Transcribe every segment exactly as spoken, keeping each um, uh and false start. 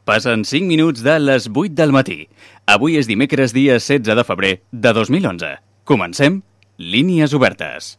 Passen cinc minuts de les vuit del matí. Avui és dimecres, dia setze de febrer de dos mil onze. Comencem Línies Obertes.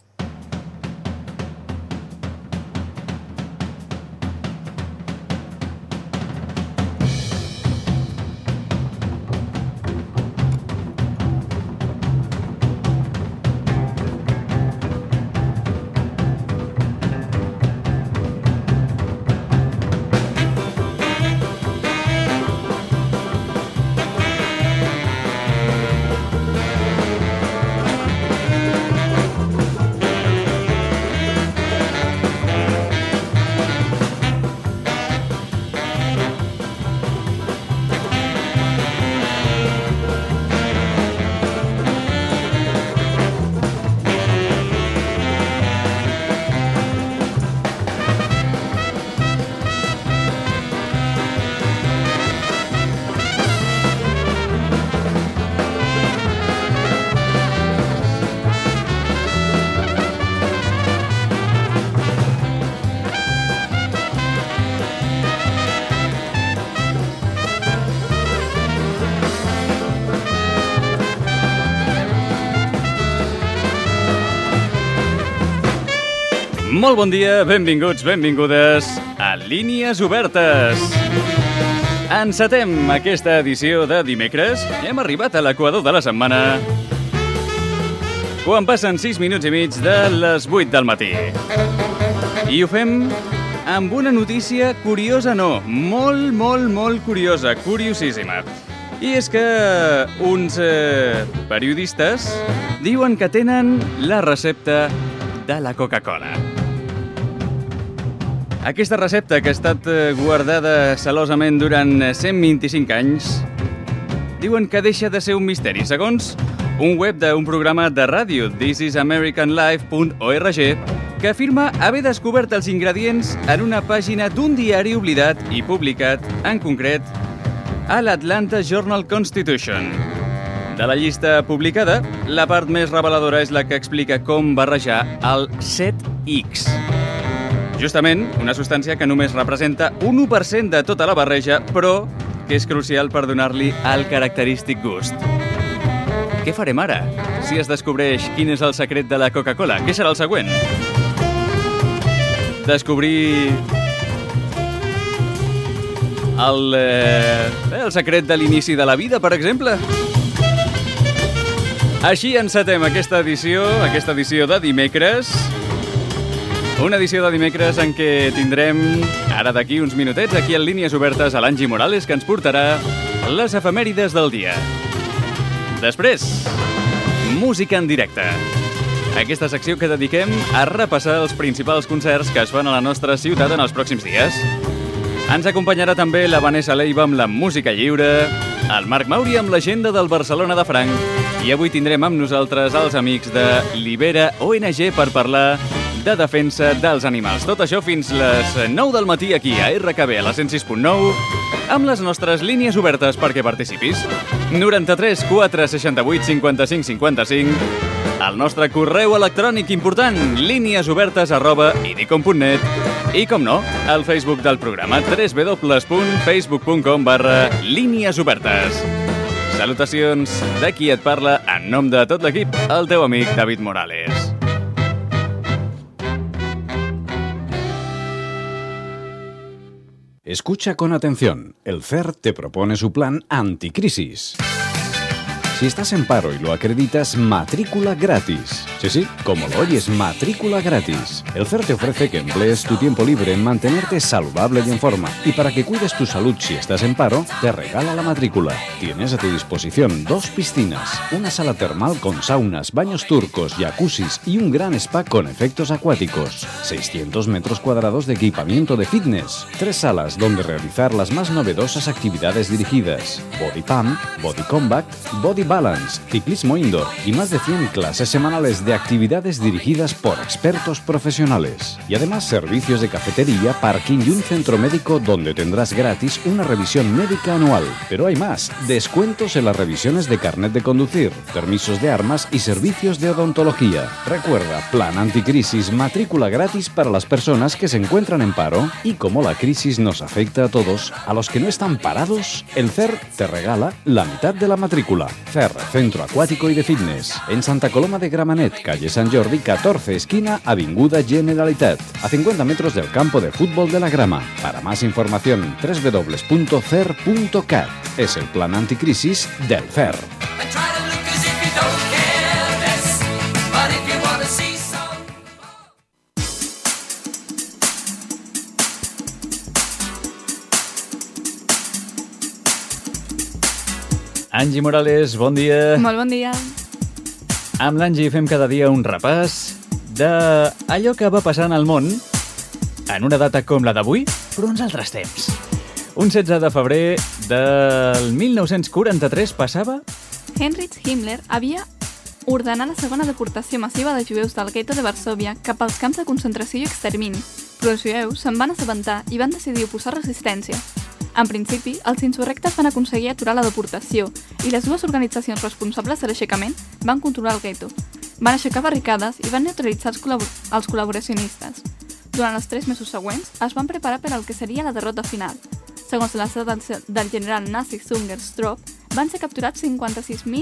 Molt bon dia, benvinguts, benvingudes a Línies Obertes. Encetem aquesta edició de dimecres i hem arribat a l'equador de la setmana quan passen sis minuts i mig de les vuit del matí. I ho fem amb una notícia curiosa, no, molt, molt, molt curiosa, curiosíssima. I és que uns eh, periodistes diuen que tenen la recepta de la Coca-Cola. Aquesta recepta, que ha estat guardada celosament durant cent vint-i-cinc anys, diuen que deixa de ser un misteri, segons un web d'un programa de ràdio, this is american life punt org, que afirma haver descobert els ingredients en una pàgina d'un diari oblidat i publicat, en concret, a l'Atlanta Journal-Constitution. De la llista publicada, la part més reveladora és la que explica com barrejar el set ics. Justament, una substància que només representa un u per cent de tota la barreja, però que és crucial per donar-li el característic gust. Què farem ara, si es descobreix quin és el secret de la Coca-Cola? Què serà el següent? Descobrir el, eh, el secret de l'inici de la vida, per exemple? Així encetem aquesta edició, aquesta edició de dimecres. Una edició de dimecres en què tindrem, ara d'aquí uns minutets, aquí en Línies Obertes, a l'Angie Morales, que ens portarà les efemèrides del dia. Després, música en directe. Aquesta secció que dediquem a repassar els principals concerts que es fan a la nostra ciutat en els pròxims dies. Ens acompanyarà també la Vanessa Leiva amb la música lliure, el Marc Mauri amb l'agenda del Barcelona de Franc, i avui tindrem amb nosaltres els amics de Libera O N G per parlar de defensa dels animals. Tot això fins les nou del matí aquí a R K B, a la cent sis punt nou, amb les nostres línies obertes perquè participis. noranta-tres quatre seixanta-vuit cinquanta-cinc cinquanta-cinc, el nostre correu electrònic important, líniesobertes arroba idicom punt net, i, com no, el Facebook del programa, w w w punt facebook punt com barra línies obertes. Salutacions de qui et parla en nom de tot l'equip, el teu amic David Morales. Escucha con atención. El C E R te propone su plan anticrisis. Si estás en paro y lo acreditas, matrícula gratis. Sí, sí, como lo oyes, matrícula gratis. El C E R te ofrece que emplees tu tiempo libre en mantenerte saludable y en forma. Y para que cuides tu salud si estás en paro, te regala la matrícula. Tienes a tu disposición dos piscinas, una sala termal con saunas, baños turcos, jacuzzis y un gran spa con efectos acuáticos. seiscientos metros cuadrados de equipamiento de fitness. Tres salas donde realizar las más novedosas actividades dirigidas. Body Pump, Body Combat, Body Balance, ciclismo indoor y más de cien clases semanales de actividades dirigidas por expertos profesionales. Y además servicios de cafetería, parking y un centro médico donde tendrás gratis una revisión médica anual. Pero hay más, descuentos en las revisiones de carnet de conducir, permisos de armas y servicios de odontología. Recuerda, plan anticrisis, matrícula gratis para las personas que se encuentran en paro. Y como la crisis nos afecta a todos, a los que no están parados, el C E R te regala la mitad de la matrícula. C E R, Centro Acuático y de Fitness. En Santa Coloma de Gramenet, calle San Jordi, catorce, esquina Avinguda Generalitat, a cincuenta metros del campo de fútbol de la Grama. Para más información, doble u doble u doble u punto cer punto cat. Es el plan anticrisis del C E R. Angie Morales, bon dia. Molt bon dia. Amb l'Angie fem cada dia un repàs d'allò que va passar en el món en una data com la d'avui, però uns altres temps. Un setze de febrer del mil nou-cents quaranta-tres passava... Heinrich Himmler havia ordenat la segona deportació massiva de jueus del gueto de Varsòvia cap als camps de concentració i extermini, però els jueus se'n van assabentar i van decidir oposar resistència. En principi, els insurrectes van aconseguir aturar la deportació i les dues organitzacions responsables de l'aixecament van controlar el gueto. Van aixecar barricades i van neutralitzar els, col·labor els col·laboracionistes. Durant els tres mesos següents, es van preparar per al que seria la derrota final. Segons les dades del general nazi Zünger Stroop, van ser capturats cinquanta-sis mil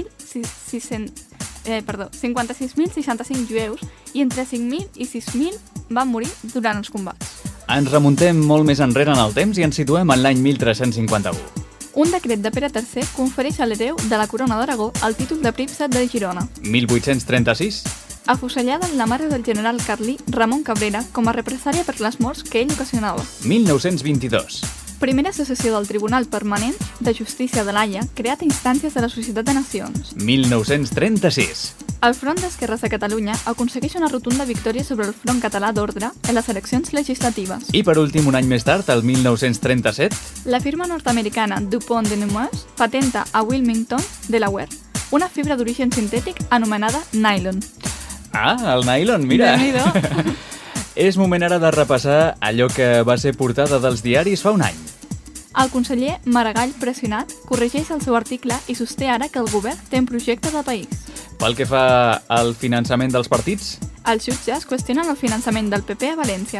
seixanta-cinc jueus i entre cinc mil i sis mil van morir durant els combats. Ens remuntem molt més enrere en el temps i ens situem en l'any mil tres-cents cinquanta-u. Un decret de Pere tercer confereix a l'hereu de la corona d'Aragó el títol de príncep de Girona. mil vuit-cents trenta-sis. Afusellada la mare del general carlí Ramon Cabrera com a represàlia per les morts que ell ocasionava. mil nou-cents vint-i-dos. Primera secessió del Tribunal Permanent de Justícia de l'Haia, creat a instàncies de la Societat de Nacions. mil nou-cents trenta-sis. El Front d'Esquerres de Catalunya aconsegueix una rotunda victòria sobre el Front Català d'Ordre en les eleccions legislatives. I per últim, un any més tard, el mil nou-cents trenta-set... La firma nord-americana DuPont de Nemours patenta a Wilmington, Delaware, una fibra d'origen sintètic anomenada nylon. Ah, el nylon, mira! Déu-n'hi-do. És moment ara de repassar allò que va ser portada dels diaris fa un any. El conseller Maragall, pressionat, corregeix el seu article i sosté ara que el govern té un projecte de país. Pel que fa al finançament dels partits... Els jutges qüestionen el finançament del P P a València.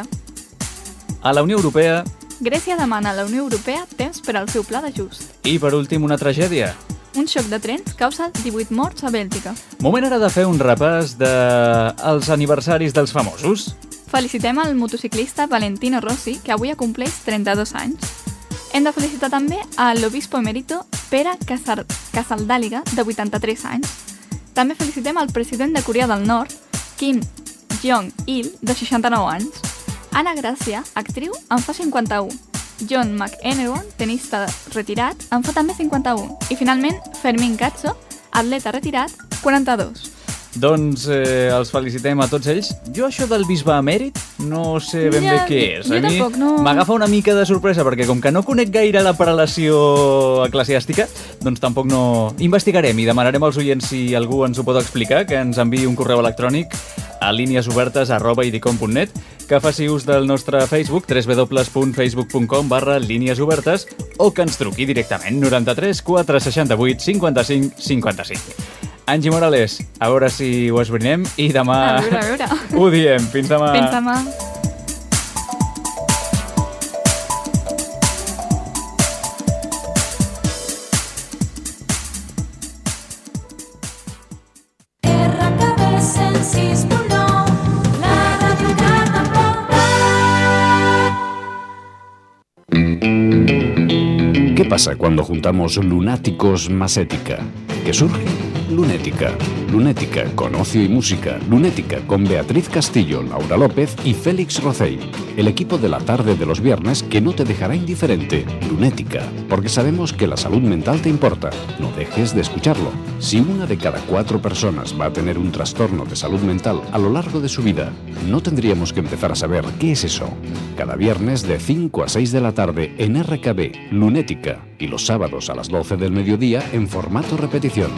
A la Unió Europea... Grècia demana a la Unió Europea temps per al seu pla d'ajust. I per últim, una tragèdia. Un xoc de trens causa divuit morts a Bèlgica. Moment ara de fer un repàs dels aniversaris dels famosos. Felicitem el motociclista Valentino Rossi, que avui acompleix trenta-dos anys. Hem de felicitar també a l'obispo emèrito Pere Casar Casaldàliga, de vuitanta-tres anys. També felicitem al president de Corea del Nord, Kim Jong-il, de seixanta-nou anys. Anna Gràcia, actriu, en fa cinquanta-u. John McEnroe, tenista retirat, en fa també cinquanta-u. I finalment, Fermín Cazzo, atleta retirat, quaranta-dos. Doncs eh, els felicitem a tots ells. Jo això del bisbe emèrit no sé ben ja, bé què és. Jo a mi tampoc, no. M'agafa una mica de sorpresa perquè com que no conec gaire la prelació eclesiàstica, doncs tampoc no... Investigarem i demanarem als oients si algú ens ho pot explicar, que ens enviï un correu electrònic a líniesobertes arroba idicom punt net, que faci ús del nostre Facebook, w w w punt facebook punt com barra líniesobertes, o que ens truqui directament noranta-tres quatre seixanta-vuit cinquanta-cinc cinquanta-cinc. Angie Morales, a veure si ho esbrinem i demà A veure, a veure. ho diem. Fins demà. Fins demà. ¿Qué pasa cuando juntamos lunáticos más ética? ¿Qué surge? Lunética. Lunética con ocio y música. Lunética con Beatriz Castillo, Laura López y Félix Rocey. El equipo de la tarde de los viernes que no te dejará indiferente. Lunética, porque sabemos que la salud mental te importa. No dejes de escucharlo. Si una de cada cuatro personas va a tener un trastorno de salud mental a lo largo de su vida, no tendríamos que empezar a saber qué es eso. Cada viernes de cinco a seis de la tarde en R K B, Lunética, y los sábados a las doce del mediodía en formato repetición.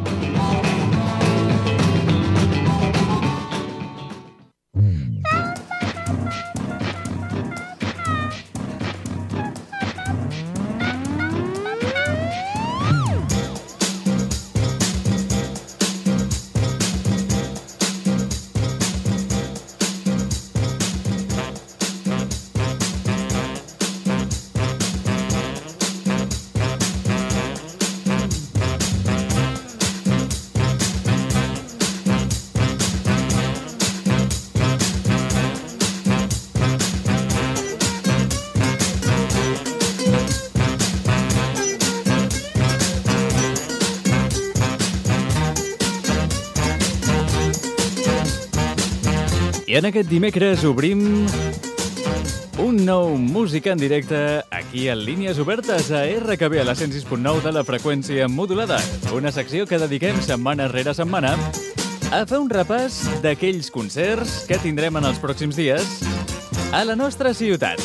I en aquest dimecres obrim un nou música en directe aquí a Línies Obertes a R K B a la cent sis punt nou de la freqüència modulada. Una secció que dediquem setmana rere setmana a fer un repàs d'aquells concerts que tindrem en els pròxims dies a la nostra ciutat.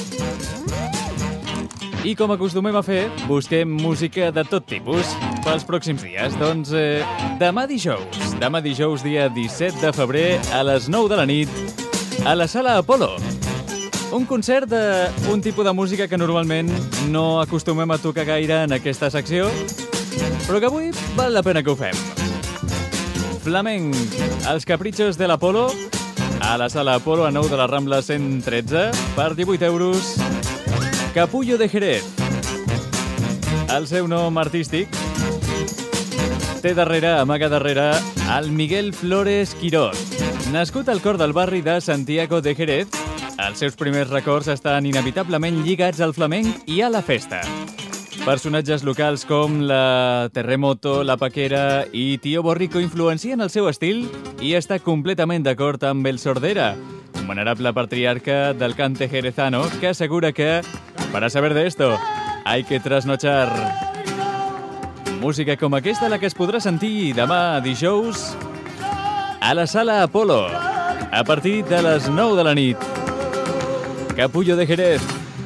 I com acostumem a fer, busquem música de tot tipus pels pròxims dies. Doncs eh, demà dijous, demà dijous dia disset de febrer a les nou de la nit a la Sala Apolo. Un concert d'un tipus de música que normalment no acostumem a tocar gaire en aquesta secció, però que avui val la pena que ho fem. Flamenc, Els Caprichos de l'Apolo, a la Sala Apolo a nou de la Rambla cent tretze, per divuit euros. Capullo de Jerez. El seu nom artístic té darrere, amaga darrere, el Miguel Flores Quirós. Nascut al cor del barri de Santiago de Jerez, els seus primers records estan inevitablement lligats al flamenc i a la festa. Personatges locals com la Terremoto, la Paquera i Tío Borrico influencien el seu estil i està completament d'acord amb el Sordera, un venerable patriarca del cante jerezano que assegura que, para saber de esto, hay que trasnochar. Música com aquesta la que es podrà sentir demà dijous a la Sala Apolo a partir de les nou de la nit. Capullo de Jerez.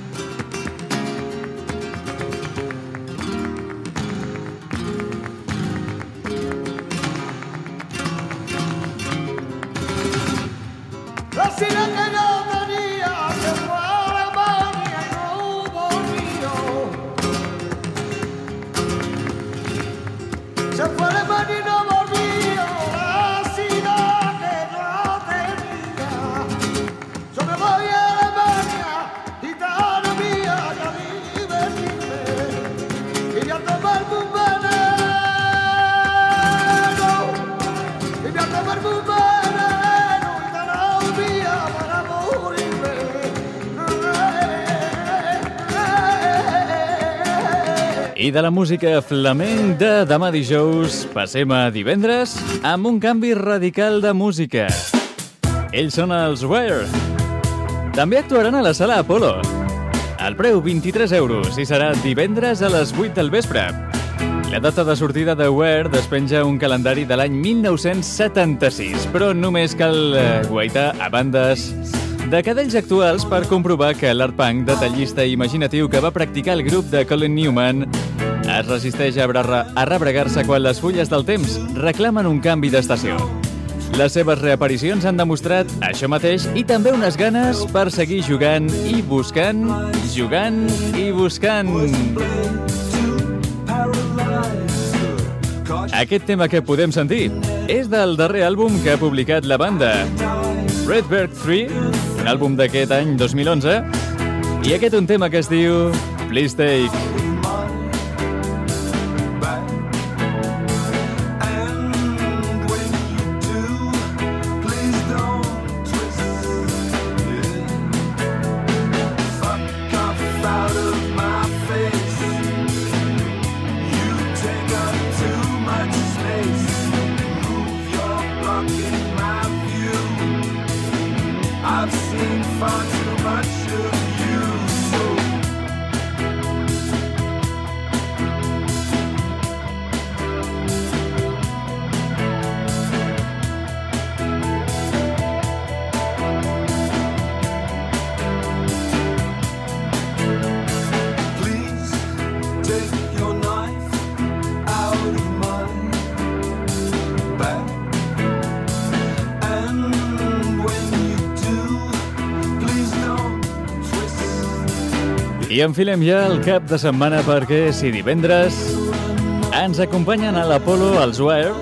I de la música flamenc de demà dijous passem a divendres amb un canvi radical de música. Ells són els Wear. També actuaran a la Sala Apolo. El preu vint-i-tres euros i serà divendres a les vuit del vespre. La data de sortida de Wear despenja un calendari de l'any mil nou-cents setanta-sis, però només cal guaitar a bandes de cadells actuals per comprovar que l'art punk detallista i imaginatiu que va practicar el grup de Colin Newman es resisteix a, a rebregar-se quan les fulles del temps reclamen un canvi d'estació. Les seves reaparicions han demostrat això mateix i també unes ganes per seguir jugant i buscant, jugant i buscant. Aquest tema que podem sentir és del darrer àlbum que ha publicat la banda, Redbird tres, un àlbum d'aquest any dos mil onze, i aquest un tema que es diu Please Take. I enfilem ja el cap de setmana perquè si divendres ens acompanyen a l'Apolo als Wire,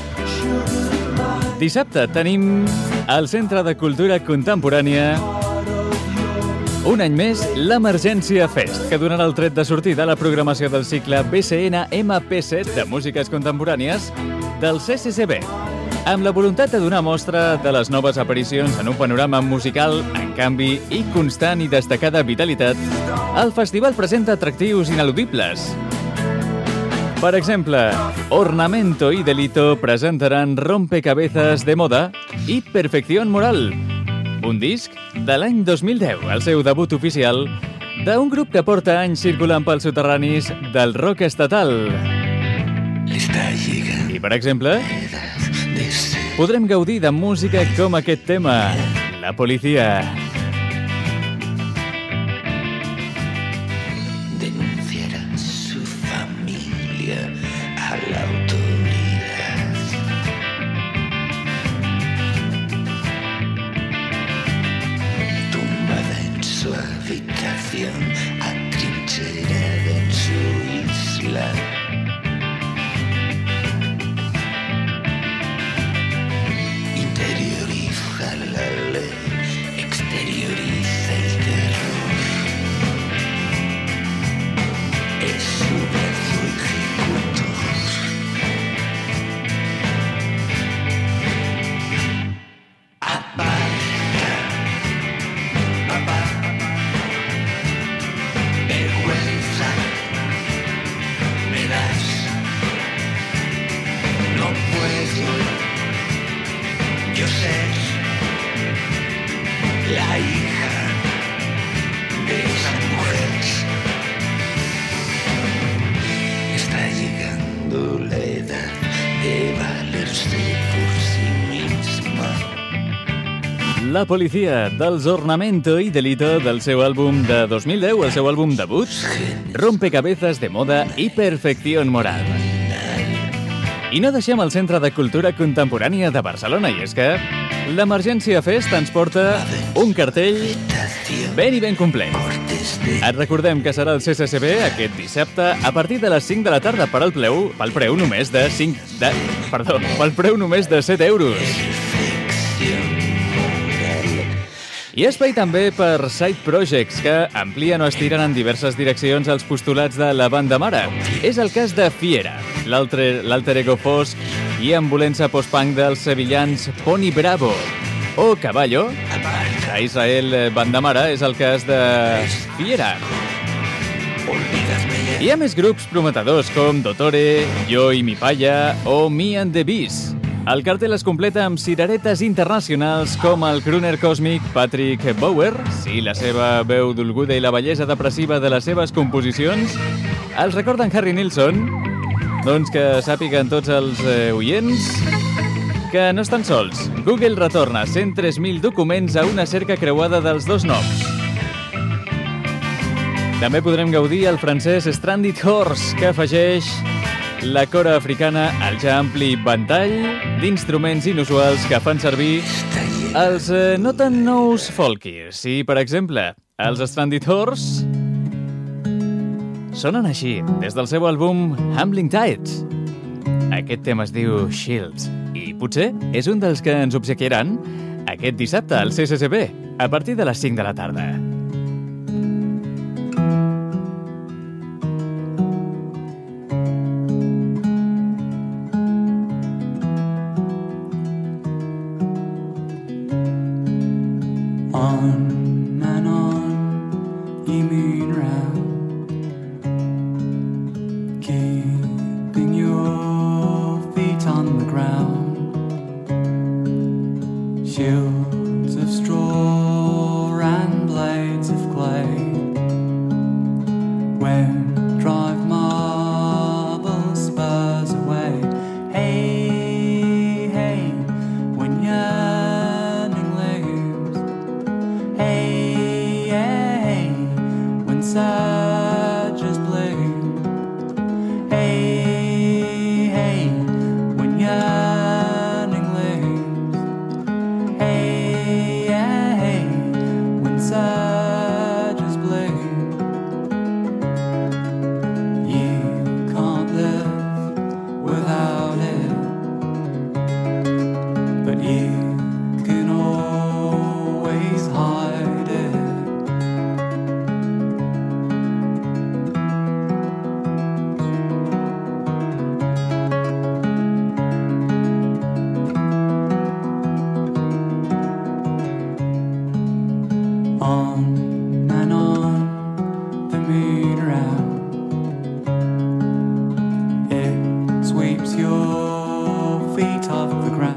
dissabte tenim al Centre de Cultura Contemporània un any més l'Emergència Fest, que donarà el tret de sortida a la programació del cicle B C N M P set de músiques contemporànies del C C C B, amb la voluntat de donar mostra de les noves aparicions en un panorama musical en canvi i constant i destacada vitalitat. El festival presenta atractius ineludibles. Per exemple, Ornamento y Delito presentaran Rompecabezas de Moda i Perfección Moral, un disc de l'any dos mil deu, el seu debut oficial d'un grup que porta anys circulant pels soterranis del rock estatal. I, per exemple, podrem gaudir de música com aquest tema, La Policía. Atrincherada en su isla, interioriza la ley, exterioriza el terror. Es su brazo ejecutor. Aparta, aparta. Vergüenza me das, no puedo yo ser la hija de esa mujer. Está llegando la edad de valerse por sí misma. La Policía, dels Ornamento y Delito, del seu àlbum de dos mil deu, el seu àlbum debut, Rompecabezas de Moda i Perfección Moral. I no deixem el Centre de Cultura Contemporània de Barcelona, i és que l'Emergència Fest ens porta un cartell ben i ben complet. Et recordem que serà el C C C B aquest dissabte a partir de les cinc de la tarda per al preu, pel preu només de cinc de, perdó, pel preu només de set euros. I espai també per Side Projects, que amplien o estiren en diverses direccions els postulats de la banda mare. És el cas de Fiera, l'alter ego fosc i ambulença post-punk dels sevillans Pony Bravo, o Caballo, a Israel banda mare, és el cas de Fiera. Hi ha més grups prometedors com Dottore, Yo y mi Paya o Me and the Bees. El cartell es completa amb cireretes internacionals com el crooner còsmic Patrick Bauer, si la seva veu dolguda i la bellesa depressiva de les seves composicions els recorden Harry Nilsson. Doncs que sàpiguen tots els eh, oients que no estan sols. Google retorna cent tres mil documents a una cerca creuada dels dos noms. També podrem gaudir el francès Stranded Horse, que afegeix la cora africana al ja ampli ventall d'instruments inusuals que fan servir els eh, no tan nous folkies. I, per exemple, els Stranded Horse sonen així, des del seu àlbum Humbling Tides. Aquest tema es diu Shields i potser és un dels que ens obsequiaran aquest dissabte al C C C B a partir de les cinc de la tarda. On and on, you moon round, keeping your feet on the ground. Shields of straw and blades of clay, where drive marble spurs away. Hey, hey, when yearning lives. Hey, hey, when surges bloom. Hey, hey, when yearning lives. Hey, hey, when surges bloom.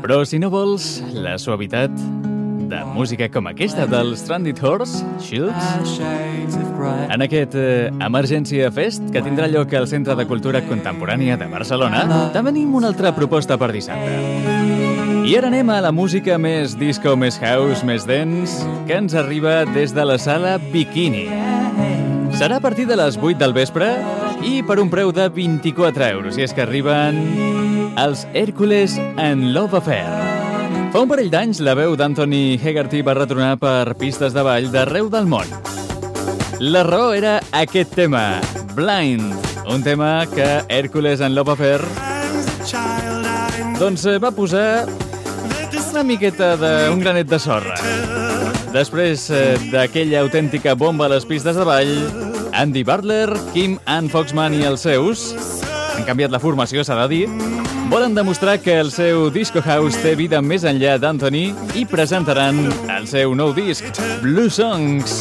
Però si no vols la suavitat de música com aquesta del Stranded Horse, Shields, en aquest eh, Emergència Fest, que tindrà lloc al Centre de Cultura Contemporània de Barcelona, també tenim una altra proposta per dissabte. I ara anem a la música més disco, més house, més dance, que ens arriba des de la sala Bikini. Serà a partir de les vuit del vespre i per un preu de vint-i-quatre euros, i és que arriben els Hercules and Love Affair. Fa un parell d'anys, la veu d'Anthony Hegarty va retornar per pistes de ball d'arreu del món. La raó era aquest tema, Blind, un tema que Hercules and Love Affair doncs va posar una miqueta d'un granet de sorra. Després d'aquella autèntica bomba a les pistes de ball, Andy Butler, Kim Ann Foxman i els seus han canviat la formació, s'ha de dir, volen demostrar que el seu disco house té vida més enllà d'Anthony i presentaran el seu nou disc, Blue Songs.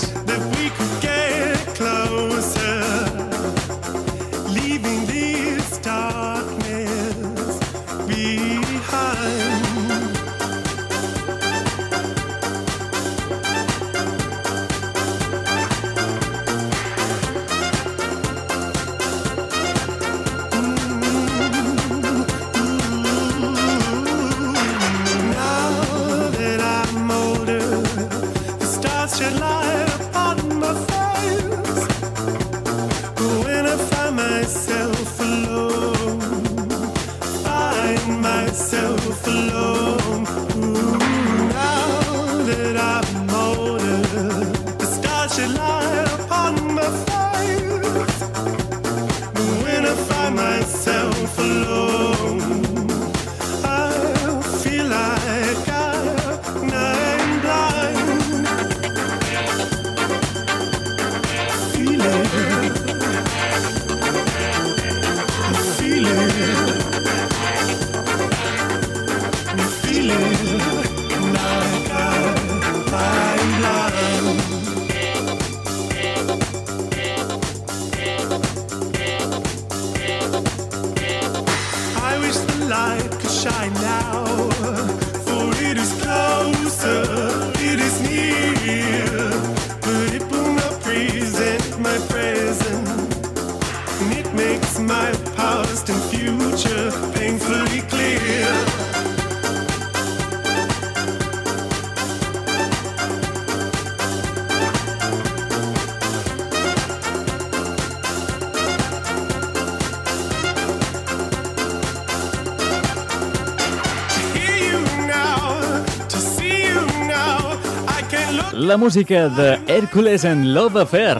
La música de Hercules and Love Affair.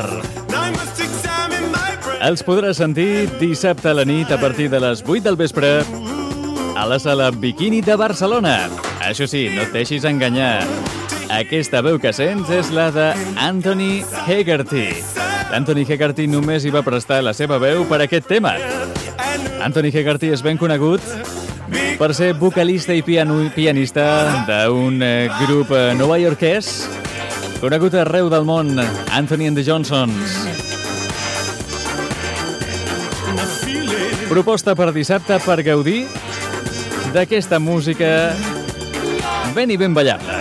Els podràs sentir dissabte a la nit a partir de les vuit del vespre a la sala Bikini de Barcelona. Això sí, no et deixis enganyar. Aquesta veu que sents és la d'Anthony Hegarty. L'Anthony Hegarty només hi va prestar la seva veu per aquest tema. Anthony Hegarty és ben conegut per ser vocalista i piano, pianista d'un eh, grup eh, novaiorquès conegut arreu del món, Anthony and the Johnsons. Proposta per dissabte per gaudir d'aquesta música ben i ben ballable.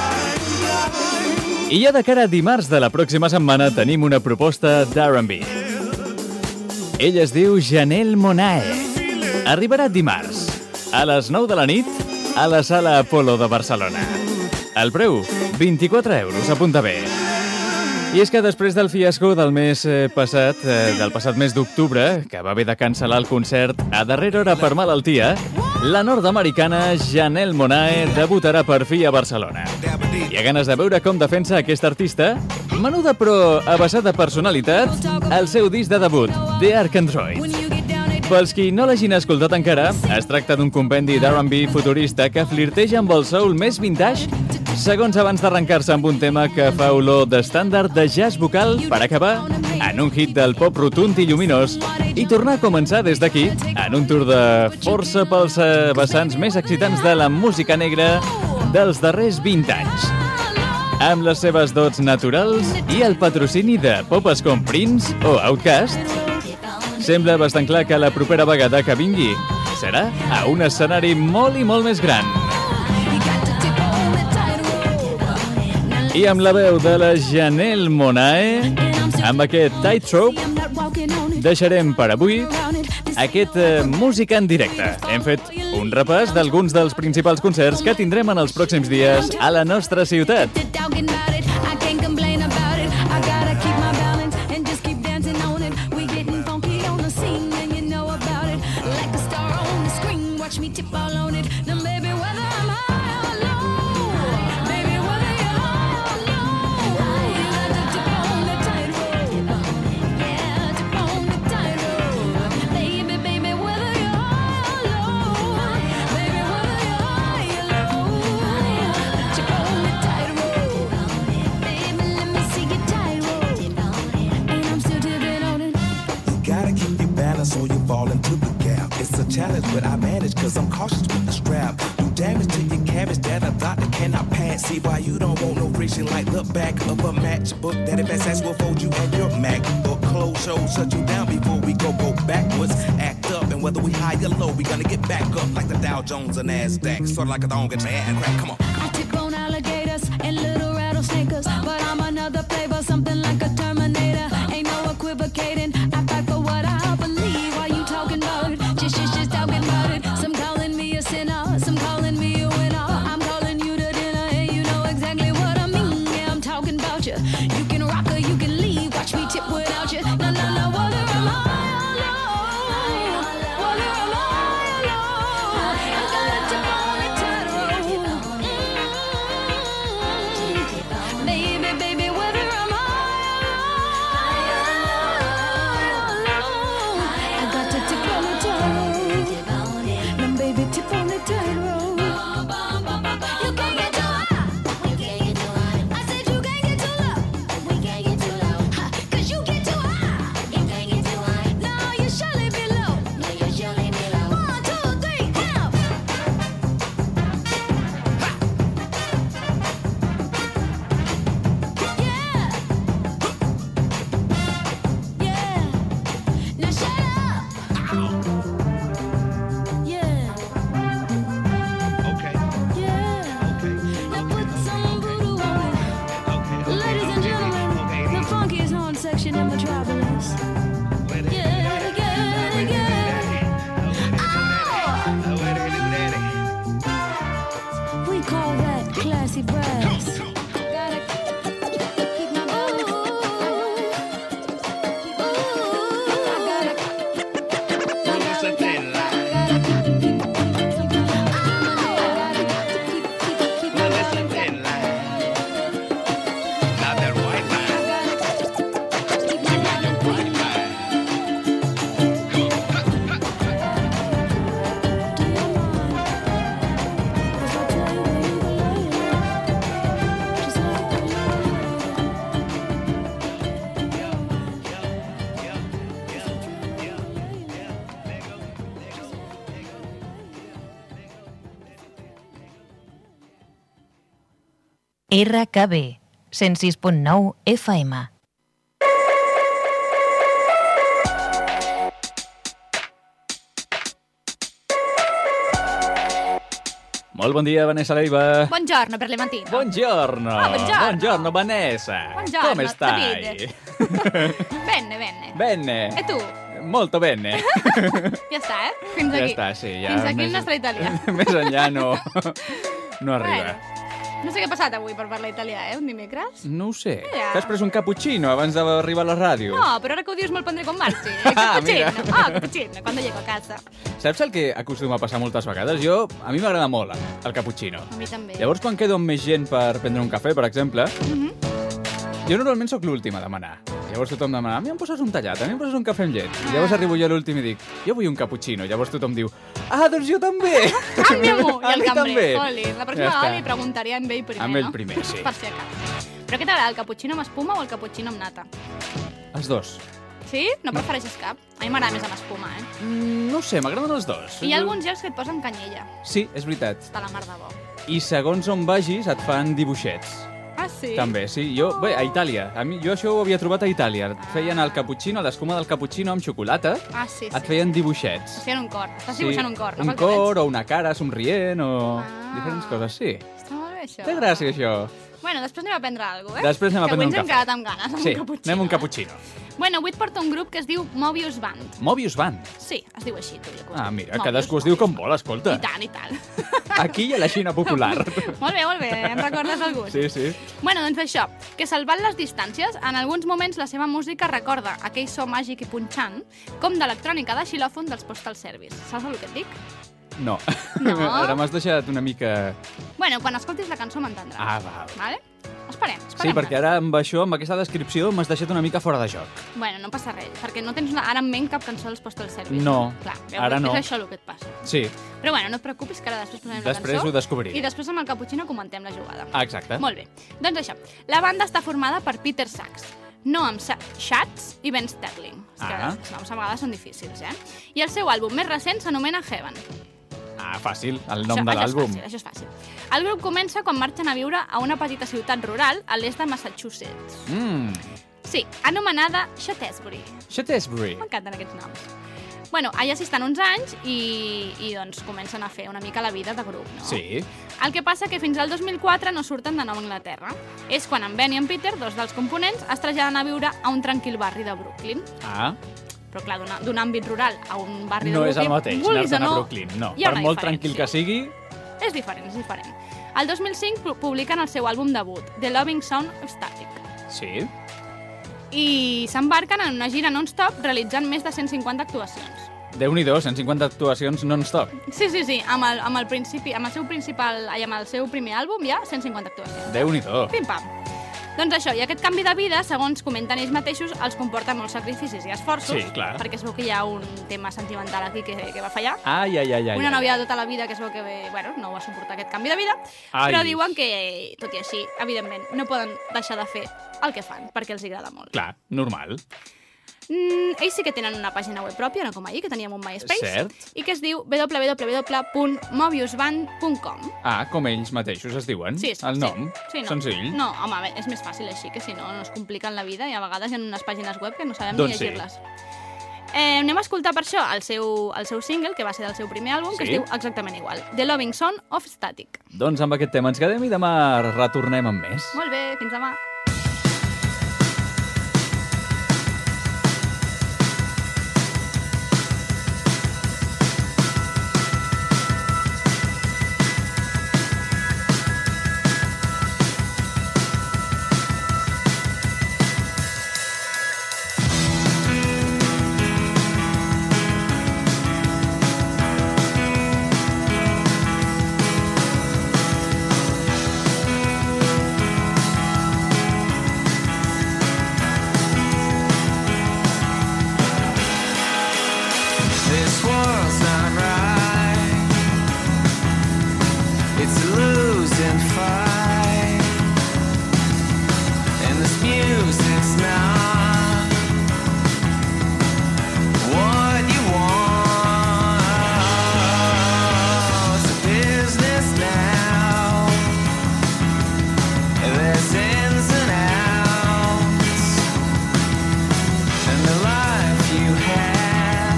I ja de cara a dimarts de la pròxima setmana tenim una proposta d'R and B. Ell es diu Janelle Monáe. Arribarà dimarts a les nou de la nit a la Sala Apolo de Barcelona. El preu, vint-i-quatre euros, apunta bé. I és que després del fiasco del mes passat, del passat mes d'octubre, que va haver de cancel·lar el concert a darrera hora per malaltia, la nord-americana Janelle Monáe debutarà per fi a Barcelona. Hi ha ganes de veure com defensa aquesta artista, menuda però abassada personalitat, el seu disc de debut, The Ark Android. Pels qui no l'hagin escoltat encara, es tracta d'un compendi d'R and B futurista que flirteja amb el soul més vintage, segons abans d'arrencar-se amb un tema que fa olor d'estàndard de jazz vocal per acabar en un hit del pop rotund i lluminós i tornar a començar des d'aquí en un tour de força pels vessants més excitants de la música negra dels darrers vint anys. Amb les seves dots naturals i el patrocini de popes com Prince o Outkast, sembla bastant clar que la propera vegada que vingui serà a un escenari molt i molt més gran. I amb la veu de la Janelle Monáe, amb aquest Tightrope, deixarem per avui aquest eh, música en directe. Hem fet un repàs d'alguns dels principals concerts que tindrem en els pròxims dies a la nostra ciutat. So you fall into the gap. It's a challenge, but I manage cause I'm cautious with the strap. Do damage to your cabbage that a doctor cannot pass. See why you don't want no friction like the back of a matchbook. That if S will fold you and your MacBook. Close shows shut you down before we go go backwards. Act up and whether we high or low, we gonna get back up like the Dow Jones and NASDAQ. Sort of like a thong get your hand crack. Come on. I tip on alligators and little rattlesnakers, but I'm another flavor, something like a Terminator. Ain't no equivocating. I fight for what I believe. Why you talking about it? Just, just, just talking about it. Some calling me a sinner, some calling me a winner. I'm calling you to dinner, and you know exactly what I mean. Yeah, I'm talking about you. You can rock or you can leave. Watch me tip without you. No, no, no, whether am I alone? Whether am I alone? I gotta tip on it tightrope. Mm-hmm. Baby, baby, whether am I alone? I got to tip on it tightrope. Now, baby, tip on it tightrope. You can't get too high. We can't get too high. I said you can't get too low. We can't get too low. Cause you get too high. You can't get too high. No, you surely be low. No, you surely be low. One, two, three, now. Yeah. Yeah. Now shut up. Yeah. Okay, Yeah. Now put some voodoo on it. okay, Ladies and gentlemen, the funkiest horn section in Metropolis. Yeah, yeah, yeah. Oh! We call that classy brass. Gotta keep my boo. Ooh, I gotta keep R K B, cent sis punt nou F M. Molt bon dia, Vanessa Leiva. Buongiorno per le mattine. Buongiorno. Ah, buongiorno. Buongiorno, Vanessa. Buongiorno, Come stai? Davide. Bene, bene. Bene. E tu? Molto bene. Ja està, eh? Fins Ja aquí. està, sí. Ja Fins aquí més- el nostre italià. Més enllà no, no arriba. Bueno, no sé què ha passat avui per parlar italià, eh? Un dimecres? No ho sé. Ja. T'has pres un cappuccino abans d'arribar a la ràdio? No, però ara que ho dius me'l prendré con marchi. Eh? Ah, mira. Cappuccino. Ah, cappuccino, cuando llego a casa. Saps el que acostuma a passar moltes vegades? Jo, a mi m'agrada molt el cappuccino. A mi també. Llavors, quan quedo amb més gent per prendre un cafè, per exemple, Mhm. jo normalment sóc l'últim a demanar. Llavors tothom demana, a mi em poses un tallat, a mi em poses un cafè amb llet. I llavors arribo jo a l'últim i dic, jo vull un cappuccino. Llavors tothom diu, ah, doncs jo també. Canvia-m'ho. A I el mi cambrer. també. Oli, la pròxima Ja vegada està. li preguntaria amb ell primer, Amb ell no? primer, sí. Per si acaba. Però què t'agrada, el cappuccino amb espuma o el cappuccino amb nata? Els dos. Sí? No prefereixes cap? A mi m'agrada més amb espuma, eh? Mm, no ho sé, m'agraden els dos. I hi ha alguns gels que et posen canyella. Sí, és veritat. Està la mar de bo. I segons on vagis et fan dibuixets. Ah, sí? També, sí. Jo, bé, a Itàlia. A mi, jo això ho havia trobat a Itàlia. Et feien el cappuccino, l'escuma del cappuccino amb xocolata. Ah, sí, sí. Et feien dibuixets. Es feien un cor. Estàs dibuixant un cor, no? Un Pel que cor o una cara somrient o Ah. diferents coses, sí. veig. Està molt bé, això. Té gràcia, això. Bueno, després anem a prendre alguna cosa, eh? Després anem a que prendre un avui ens hem cafè. quedat amb ganes, amb Sí, un caputxino. anem un caputxino. Eh? Bueno, avui et porta un grup que es diu Mobius Band. Mobius Band. Sí, es diu així, tu. Ah, mira, cadascú es diu com vol, escolta. I tant, i tant. Aquí hi ha la Xina popular. Molt bé, molt bé, en recordes algun? Sí, sí. Bueno, doncs això, que salvant les distàncies, en alguns moments la seva música recorda aquell so màgic i punxant, com d'electrònica de xilòfon dels Postal Service. Saps el que et dic? No. No? Ara m'has deixat una mica... Bueno, quan escoltis la cançó m'entendràs. Ah, val. Vale? Esperem, Sí, esperem. perquè ara amb això, amb aquesta descripció, m'has deixat una mica fora de joc. Bueno, no passa res, perquè no tens ara en ment cap cançó dels Postal Service. No, Clar, veus, ara no. És això el que et passa. Sí, Però bueno, no et preocupis, que ara després posarem Després la cançó. ho descobriré. I després amb el caputxino comentem la jugada. ah, exacte. Molt bé. Doncs això, la banda està formada per Peter Sachs, Noam Sa- Schatz i Ben Sterling. És que Ah. els noms a vegades són difícils, eh? I el seu àlbum més recent s'anomena Heaven. Ah, fàcil, el nom això, de l'àlbum. Això és fàcil, això és fàcil. El grup comença quan marxen a viure a una petita ciutat rural a l'est de Massachusetts. Mmm, Sí, anomenada Shaftesbury. Shaftesbury. M'encanten aquests noms. Bueno, allà s'hi estan uns anys i, i doncs comencen a fer una mica la vida de grup, no? Sí. El que passa que fins al dos mil quatre no surten de nou a Anglaterra. És quan en Ben i en Peter, dos dels components, es traslladen a viure a un tranquil barri de Brooklyn. Ah, Però clar, d'una- d'un àmbit rural a un barri no de és Brooklyn... el mateix, vulguis o anar-te'n a no, Brooklyn. No, hi ha per una molt diferència. tranquil que sigui... És diferent, és diferent. El dos mil cinc pu- publiquen el seu àlbum debut, The Loving Sound of Static. Sí. I s'embarquen en una gira non-stop realitzant més de cent cinquanta actuacions. Déu-n'hi-do, cent cinquanta actuacions non-stop. Sí, sí, sí, amb el, amb el, principi, amb el seu principal, ai, amb el seu primer àlbum hi ha cent cinquanta actuacions. Déu-n'hi-do. Pim-pam. Doncs això, i aquest canvi de vida, segons comenten ells mateixos, els comporta molts sacrificis i esforços, Sí, clar. perquè es veu que hi ha un tema sentimental aquí que, que va fallar. Ai, ai, ai, ai. Una ai. nòvia de tota la vida que es veu que bueno, no va suportar aquest canvi de vida, Ai. però diuen que, tot i així, evidentment, no poden deixar de fer el que fan, perquè els agrada molt. Clar, normal. Mm, ells sí que tenen una pàgina web pròpia, no com ahir, que teníem un MySpace, Cert. i que es diu w w w punt mobiusband punt com. Ah, com ells mateixos es diuen? Sí, és, El nom? Sí, sí, no. Senzill? No, home, bé, és més fàcil així, que si no, no es compliquen la vida i a vegades hi ha unes pàgines web que no sabem Doncs ni sí. llegir-les. Eh, anem a escoltar per això el seu, el seu single, que va ser del seu primer àlbum, que Sí. es diu exactament igual, The Loving Sound of Static. Doncs amb aquest tema ens quedem i demà retornem amb més. Molt bé, fins demà. This world's not right. It's a losing fight. And this music's not what you want. It's a business now. There's ins and outs. And the life you have,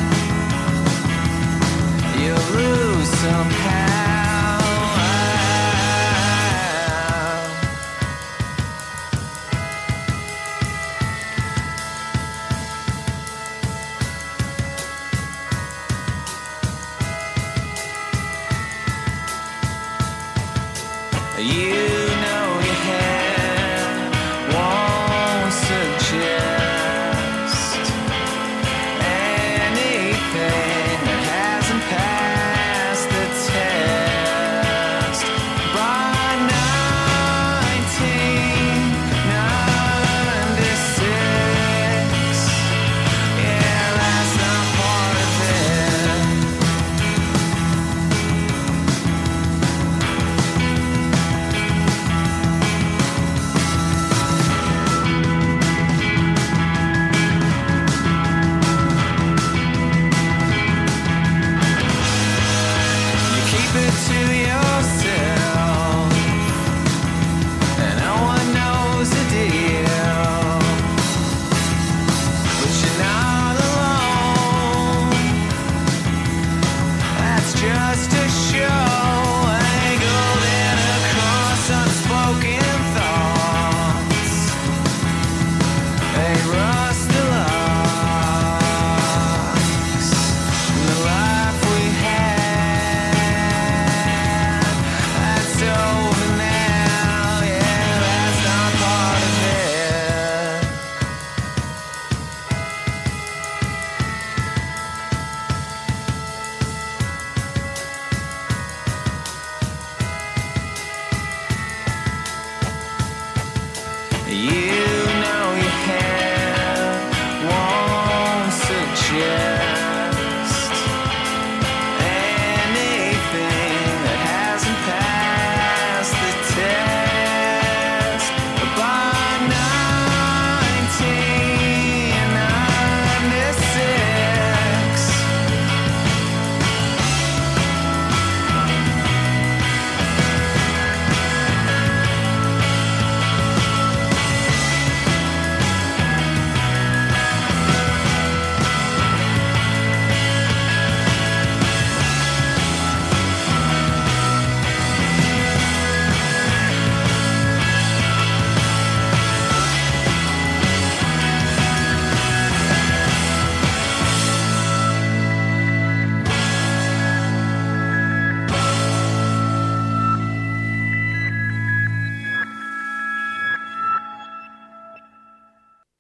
you'll lose somehow. You know your head won't suggest anything that hasn't passed the test.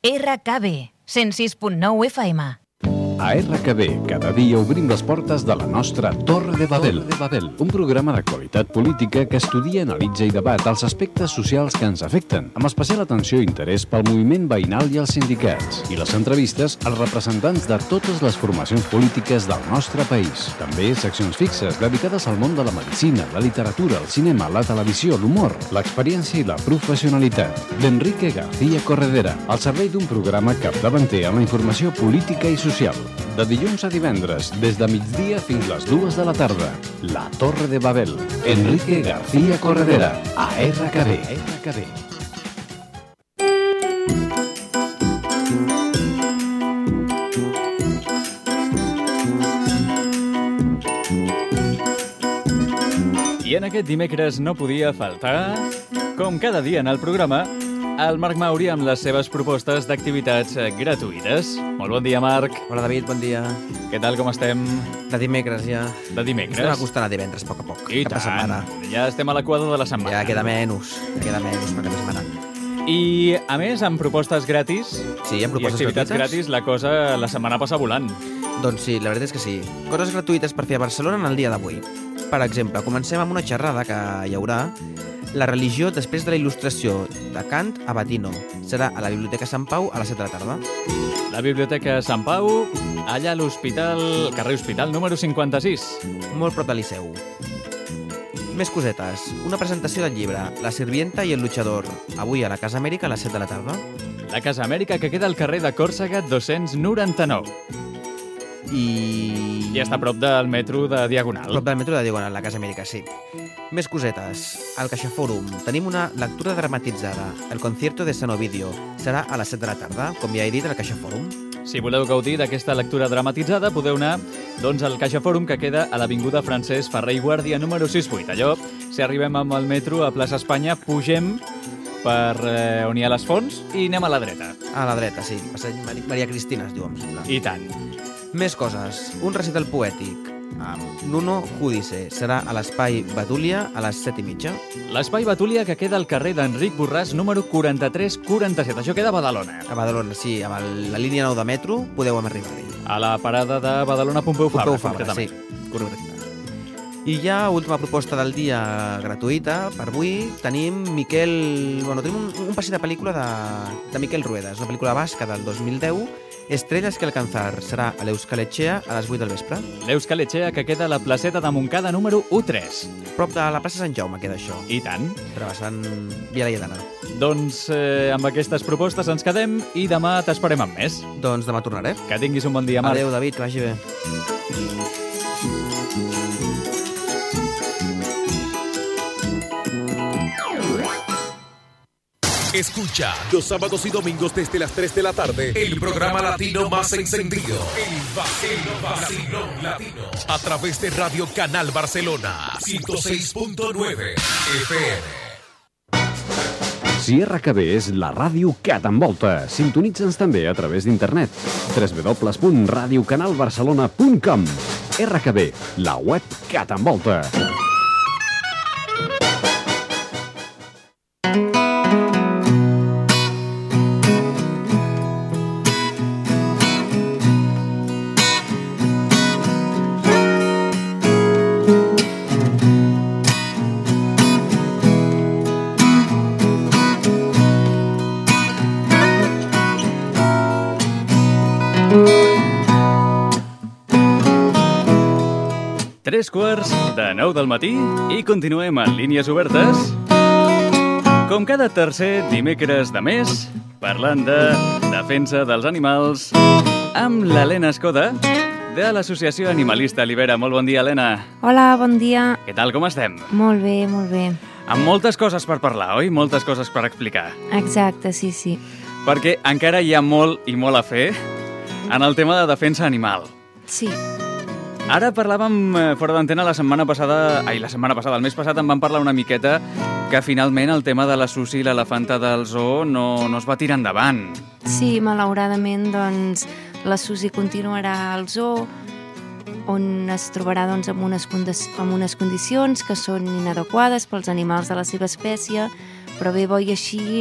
R K B, cent sis punt nou F M. A R K B, cada dia obrim les portes de la nostra Torre de Babel. de Babel, un programa d'actualitat política que estudia, analitza i debat els aspectes socials que ens afecten, amb especial atenció i interès pel moviment veïnal i els sindicats, i les entrevistes als representants de totes les formacions polítiques del nostre país. També seccions fixes dedicades al món de la medicina, la literatura, el cinema, la televisió, l'humor, l'experiència i la professionalitat. D'Enrique García Corredera, al servei d'un programa capdavanter amb la informació política i social. De dilluns a divendres, des de migdia fins les dues de la tarda. La Torre de Babel. Enrique García Corredera, a R K B. R K B. I en aquest dimecres no podia faltar, com cada dia en el programa, el Marc Mauri amb les seves propostes d'activitats gratuïtes. Molt bon dia, Marc. Hola, David, bon dia. Què tal, com estem? De dimecres, ja. De dimecres? Estem acostant a divendres, a poc a poc. I Cap de tant. setmana. Ja estem a l'equador de la setmana. Ja queda menys. Ja queda menys per cap de setmana. I, a més, amb propostes gratis Sí, amb i propostes activitats gratuïtes. gratis, la cosa la setmana passa volant. Doncs sí, la veritat és que sí. Coses gratuïtes per fer a Barcelona en el dia d'avui. Per exemple, comencem amb una xerrada que hi haurà. La religió després de la il·lustració de Kant a Batino. Serà a la Biblioteca Sant Pau a les set de la tarda. La Biblioteca Sant Pau, allà a l'hospital, al carrer Hospital número cinquanta-sis. Molt prop de Liceu. Més cosetes. Una presentació del llibre La sirvienta i el luchador. Avui a la Casa Amèrica a les set de la tarda. La Casa Amèrica, que queda al carrer de Còrsega dos-cents noranta-nou. I... I està a prop del metro de Diagonal. Prop del metro de Diagonal, la Casa Amèrica, sí. Més cosetes. Al CaixaFòrum tenim una lectura dramatitzada. El concierto de San Ovidio serà a les set de la tarda, com ja he dit, al CaixaFòrum. Si voleu gaudir d'aquesta lectura dramatitzada, podeu anar doncs, al CaixaFòrum, que queda a l'avinguda Francesc Ferrer i Guàrdia número seixanta-vuit. Allò, si arribem amb el metro a plaça Espanya, pugem per eh, on hi ha les fonts i anem a la dreta. A la dreta, sí. Passeig Mari- Maria Cristina, es diu, em sembla. I tant. Més coses. Un recital poètic amb Nuno Judice. Serà a l'Espai Batúlia a les set i mitja. L'espai Batúlia, que queda al carrer d'Enric Borràs número quaranta-tres quaranta-set. Això queda a Badalona. A Badalona, sí. Amb el, la línia nou de metro podeu arribar-hi. A la parada de Badalona Pompeu Fabra, Pompeu Fabra, sí. Correcte. I ja, última proposta del dia gratuïta, per avui, tenim Miquel... Bueno, tenim un, un passi de pel·lícula de, de Miquel Ruedas, una pel·lícula basca del dos mil deu, Estrelles que alcanzar. Serà a l'Euskal Etxea a les vuit del vespre. L'Euskal Etxea, que queda a la placeta de Montcada número u tres. Prop de la plaça Sant Jaume queda això. I tant. Travessant Via Laietana. Doncs eh, amb aquestes propostes ens quedem i demà t'esperem amb més. Doncs demà tornaré. Que tinguis un bon dia, Marc. Adéu, David, que vagi bé. Escucha los sábados y domingos desde las tres de la tarde el programa latino más encendido, el Vacilón, Vacilón Latino, a través de Radio Canal Barcelona, ciento seis punto nueve F M. Si R K B és la ràdio que t'envolta, sintonitza'ns també a través d'internet. w w w punt radio canal barcelona punt com. R K B, la web que t'envolta. Tres quarts de nou del matí i continuem en línies obertes. Com cada tercer dimecres de mes, parlant de defensa dels animals amb l'Helena Escoda, de l'Associació Animalista Libera. Molt bon dia, Helena. Hola, bon dia. Què tal, com estem? Molt bé, molt bé. Amb moltes coses per parlar, oi? Moltes coses per explicar. Exacte, sí, sí. Perquè encara hi ha molt i molt a fer en el tema de defensa animal. Sí. Ara parlàvem eh, fora d'antena la setmana passada, ai, la setmana passada, el mes passat em van parlar una miqueta que finalment el tema de la Susi i l'elefanta del zoo no, no es va tirar endavant. Sí, malauradament, doncs, la Susi continuarà al zoo, on es trobarà doncs, amb, unes amb unes condicions que són inadequades pels animals de la seva espècie, però bé, bo i així,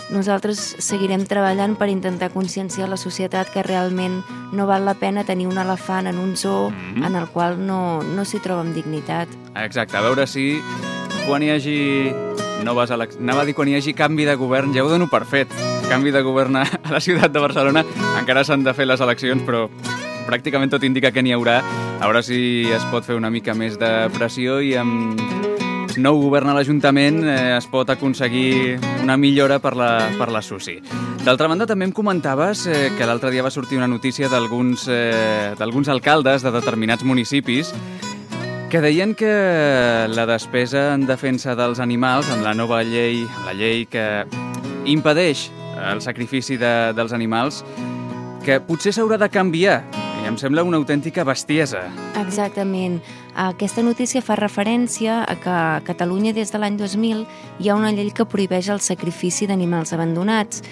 Nosaltres seguirem treballant per intentar conscienciar la societat que realment no val la pena tenir un elefant en un zoo mm-hmm. en el qual no, no s'hi troba amb dignitat. Exacte, a veure si quan hi hagi noves eleccions... Anava a dir quan hi hagi canvi de govern, ja ho dono per fet. Canvi de govern a la ciutat de Barcelona. Encara s'han de fer les eleccions, però pràcticament tot indica que n'hi haurà. A veure si es pot fer una mica més de pressió i amb nou govern a l'Ajuntament eh, es pot aconseguir una millora per la, per la SUSI. D'altra banda, també em comentaves eh, que l'altre dia va sortir una notícia d'alguns eh, d'alguns alcaldes de determinats municipis que deien que la despesa en defensa dels animals, en la nova llei, la llei que impedeix el sacrifici de, dels animals, que potser s'haurà de canviar. I em sembla una autèntica bestiesa. Exactament. Aquesta notícia fa referència a que a Catalunya des de l'any dos mil hi ha una llei que prohibeix el sacrifici d'animals abandonats.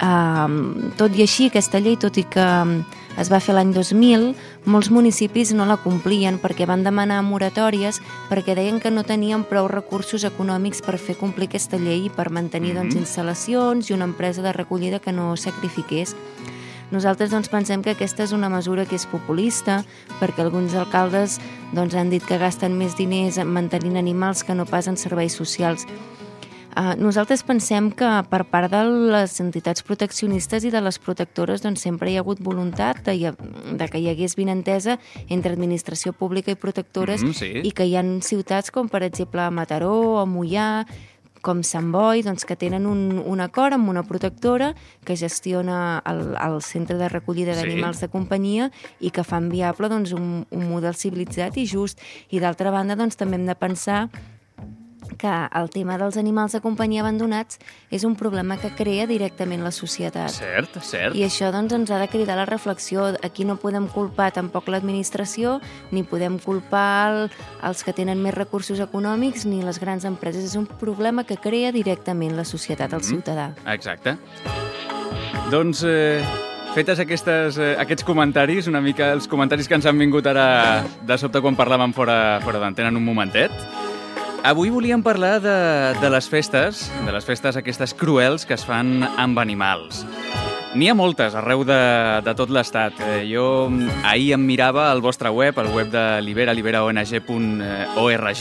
Uh, tot i així, aquesta llei, tot i que es va fer l'any dos mil, molts municipis no la complien perquè van demanar moratòries perquè deien que no tenien prou recursos econòmics per fer complir aquesta llei i per mantenir mm-hmm. doncs, instal·lacions i una empresa de recollida que no sacrifiqués. Nosaltres doncs, pensem que aquesta és una mesura que és populista perquè alguns alcaldes doncs, han dit que gasten més diners mantenint animals que no pas en serveis socials. Uh, nosaltres pensem que per part de les entitats proteccionistes i de les protectores doncs, sempre hi ha hagut voluntat de, de que hi hagués benentesa entre administració pública i protectores mm, sí. i que hi ha ciutats com per exemple Mataró o Moià, com Sant Boi, doncs, que tenen un, un acord amb una protectora que gestiona el, el centre de recollida d'animals sí. de companyia i que fan viable doncs, un, un model civilitzat i just. I d'altra banda doncs, també hem de pensar que el tema dels animals de companyia abandonats és un problema que crea directament la societat. Cert, cert. I això doncs, ens ha de cridar la reflexió. Aquí no podem culpar tampoc l'administració, ni podem culpar el, els que tenen més recursos econòmics, ni les grans empreses. És un problema que crea directament la societat, el mm-hmm. ciutadà. Exacte. Doncs... Eh... Fetes aquestes, eh, aquests comentaris, una mica els comentaris que ens han vingut ara de sobte quan parlàvem fora, fora d'antena en un momentet, avui volíem parlar de, de les festes, de les festes aquestes cruels que es fan amb animals. N'hi ha moltes arreu de, de tot l'estat. Eh, jo ahir em mirava al vostre web, al web de Libera, libera o n g punt org,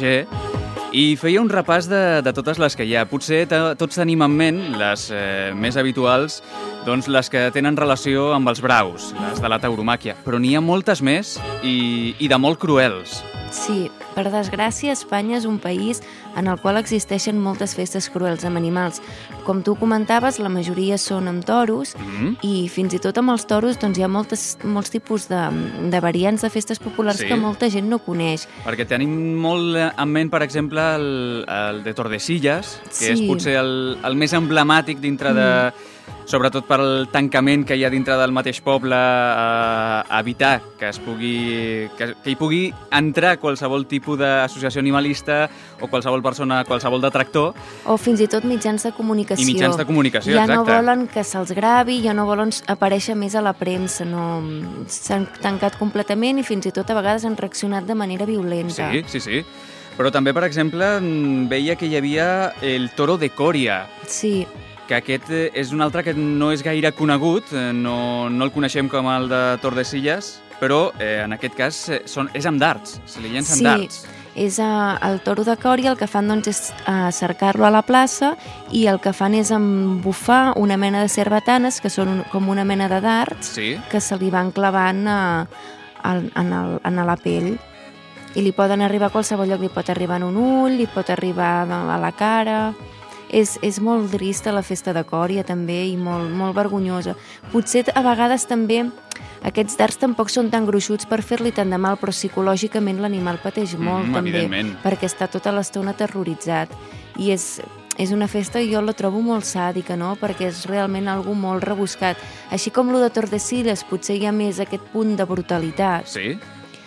i feia un repàs de, de totes les que hi ha. Potser tots tenim en ment les eh, més habituals, doncs les que tenen relació amb els braus, les de la tauromàquia, però n'hi ha moltes més i, i de molt cruels. Sí, per desgràcia, Espanya és un país en el qual existeixen moltes festes cruels amb animals. Com tu comentaves, la majoria són amb toros mm-hmm. i fins i tot amb els toros doncs, hi ha moltes, molts tipus de, de variants de festes populars sí. que molta gent no coneix. Perquè tenim molt en ment, per exemple, el, el de Tordesillas, que sí. és potser el, el més emblemàtic dintre de... Mm. Sobretot per el tancament que hi ha dintre del mateix poble, a, a evitar que es pugui que, que hi pugui entrar qualsevol tipus d'associació animalista o qualsevol persona, qualsevol detractor. O fins i tot mitjans de comunicació. I mitjans de comunicació, ja exacte. Ja no volen que se'ls gravi, ja no volen aparèixer més a la premsa, no s'han tancat completament i fins i tot a vegades han reaccionat de manera violenta. Sí, sí, sí. Però també, per exemple, veia que hi havia el toro de Còria. Sí. Que aquest és un altre que no és gaire conegut, no, no el coneixem com el de Tordesillas, però eh, en aquest cas són, és amb dards, se li llencen sí, dards. Sí, és uh, el toro de Còria, el que fan doncs, és uh, cercar-lo a la plaça i el que fan és embufar una mena de cerbatanes, que són un, com una mena de dards, sí. que se li van clavant uh, en, en, el, en la pell. I li poden arribar a qualsevol lloc, li pot arribar en un ull, li pot arribar a la cara... És, és molt trista la festa de Còria també i molt, molt vergonyosa. Potser a vegades també aquests dards tampoc són tan gruixuts per fer-li tant de mal, però psicològicament l'animal pateix molt mm, també, perquè està tota l'estona aterroritzat. I és, és una festa, jo la trobo molt sàdica, no? Perquè és realment algo molt rebuscat. Així com lo de Tordesillas, potser hi ha més aquest punt de brutalitat. Sí.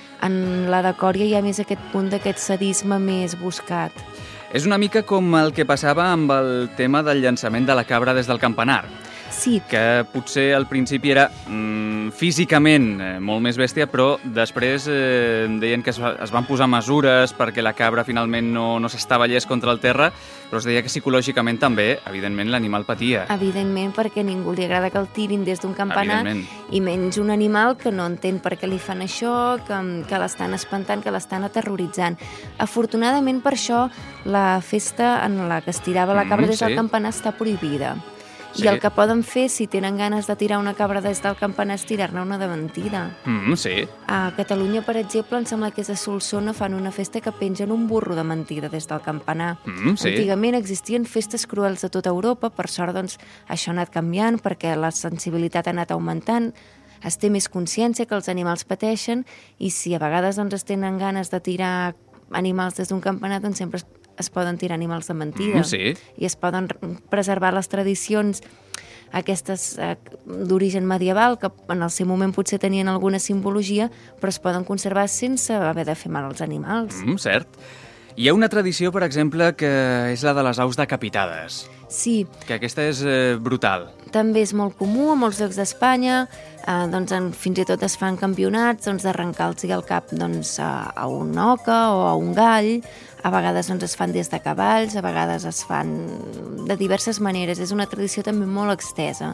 En la de Còria hi ha més aquest punt d'aquest sadisme més buscat. És una mica com el que passava amb el tema del llançament de la cabra des del campanar. Sí. Que potser al principi era mmm, físicament eh, molt més bèstia, però després eh, deien que es, va, es van posar mesures perquè la cabra finalment no, no s'estavellés contra el terra, però es deia que psicològicament també, evidentment, l'animal patia. Evidentment, perquè a ningú li agrada que el tirin des d'un campanar, i menys un animal que no entén per què li fan això, que, que l'estan espantant, que l'estan aterroritzant. Afortunadament, per això, la festa en la que es tirava la cabra Mm, des del sí. campanar està prohibida. Sí. I el que poden fer, si tenen ganes de tirar una cabra des del campanar, és tirar-ne una de mentida. Mm, sí. A Catalunya, per exemple, em sembla que és a Solsona, fan una festa que pengen un burro de mentida des del campanar. Mm, sí. Antigament existien festes cruels a tota Europa, per sort doncs, això ha anat canviant perquè la sensibilitat ha anat augmentant, es té més consciència que els animals pateixen, i si a vegades doncs, es tenen ganes de tirar animals des d'un campanar, doncs sempre es, es poden tirar animals de mentida. Mm, sí. I es poden preservar les tradicions aquestes eh, d'origen medieval, que en el seu moment potser tenien alguna simbologia, però es poden conservar sense haver de fer mal als animals. Mm, cert. Hi ha una tradició, per exemple, que és la de les aus decapitades. Sí. Que aquesta és eh, brutal. També és molt comú a molts llocs d'Espanya, eh, doncs en, fins i tot es fan campionats doncs, d'arrencar-los el cap doncs, a, a una oca o a un gall. A vegades doncs, es fan des de cavalls, a vegades es fan de diverses maneres. És una tradició també molt extesa.